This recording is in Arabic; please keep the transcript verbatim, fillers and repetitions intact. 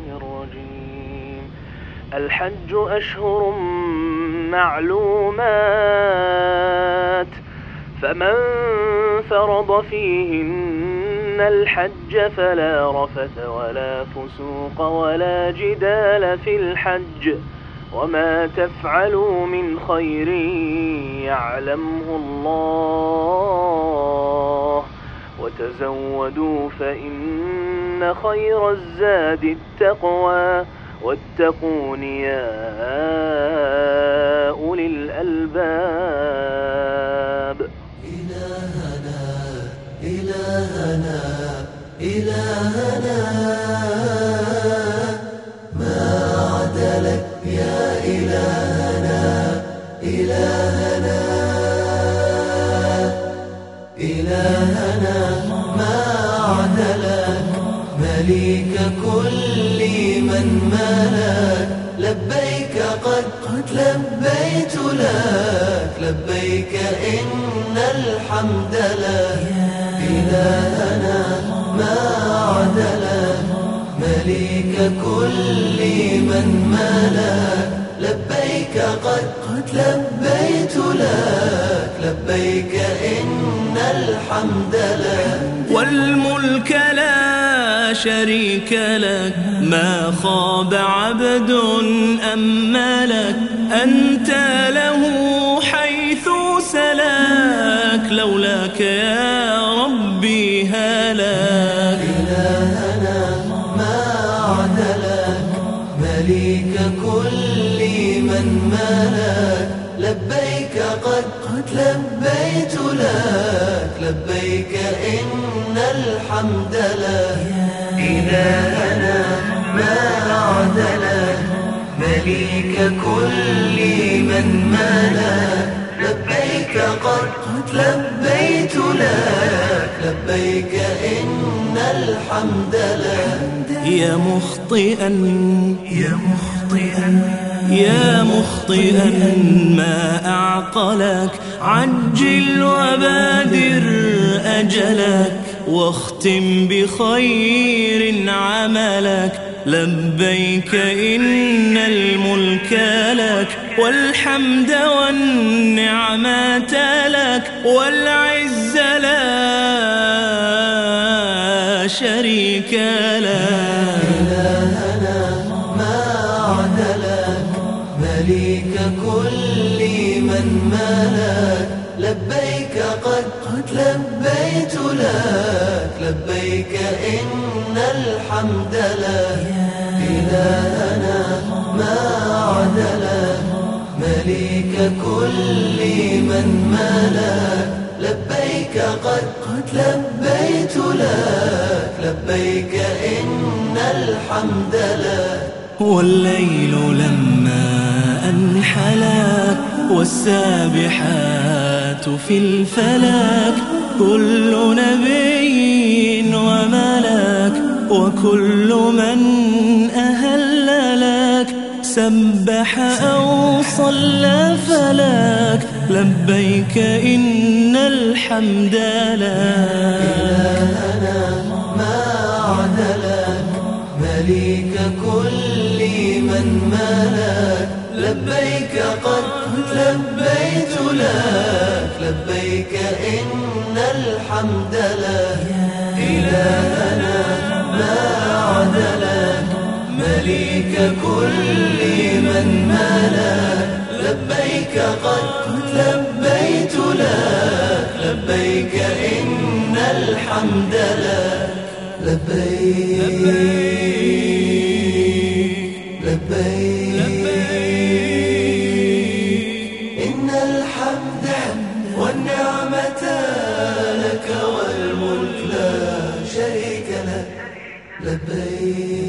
الرجيم. الحج أشهر معلومات، فمن فرض فيهن الحج فلا رفث ولا فسوق ولا جدال في الحج، وما تفعلوا من خير يعلمه الله، وتزودوا فإن خير الزاد التقوى، واتقون يا أولي الألباب. إلهنا إلهنا إلهنا ما عدلك يا إلهنا إلهنا إلهنا ما عدلك مليك كل من ملك. لبيك قد لبيت لك لبيك إن الحمد لك إلهنا ما عدلك مليك كل من ملك. لبيك قد لبيت لك لبيك إن الحمد لك والملك لا شريك لك، ما خاب عبد أم ملك، أنت له حيث سلك، لولاك يا ربي هلك. إلهنا ما عدلك مليك كل من ملك. لبيك قد لبيت لك لبيك إن الحمد لك إلهنا ما عدلك مليك كل من ملك. لبيك قد لبيت لك لبيك إن الحمد لك. يا مخطئا يا مخطئا يا مخطئا ما أعقلك، عجل وبادر أجلك، واختم بخير عملك. لبيك إن الملك لك، والحمد والنعمة لك، والعز لا شريك لك. إلهنا ما عدلك مليك كل من ملك. لبيك قد لبيت لك لبيك إن الحمد لك إلهنا ما عدلك مليك كل من ملك. لبيك قد لبيت لك لبيك إن الحمد لك. والليل لما أنحلك، والسابحات في الفلك، كل نبي وملك، وكل من أهل لك، سبح أو صلى فلك. لبيك إن الحمد لك. إلهنا ما عدلك مليك كل من ملك. لبيك قد لبيت لك لبيك إن الحمد لك إلهنا ما عدلك مليك كل من ملك. لبيك قد لبيت لك لبيك إن الحمد لك. لبيك لبيك إن الحمد والنعمة لك، والملك لا شريك لك. لبيك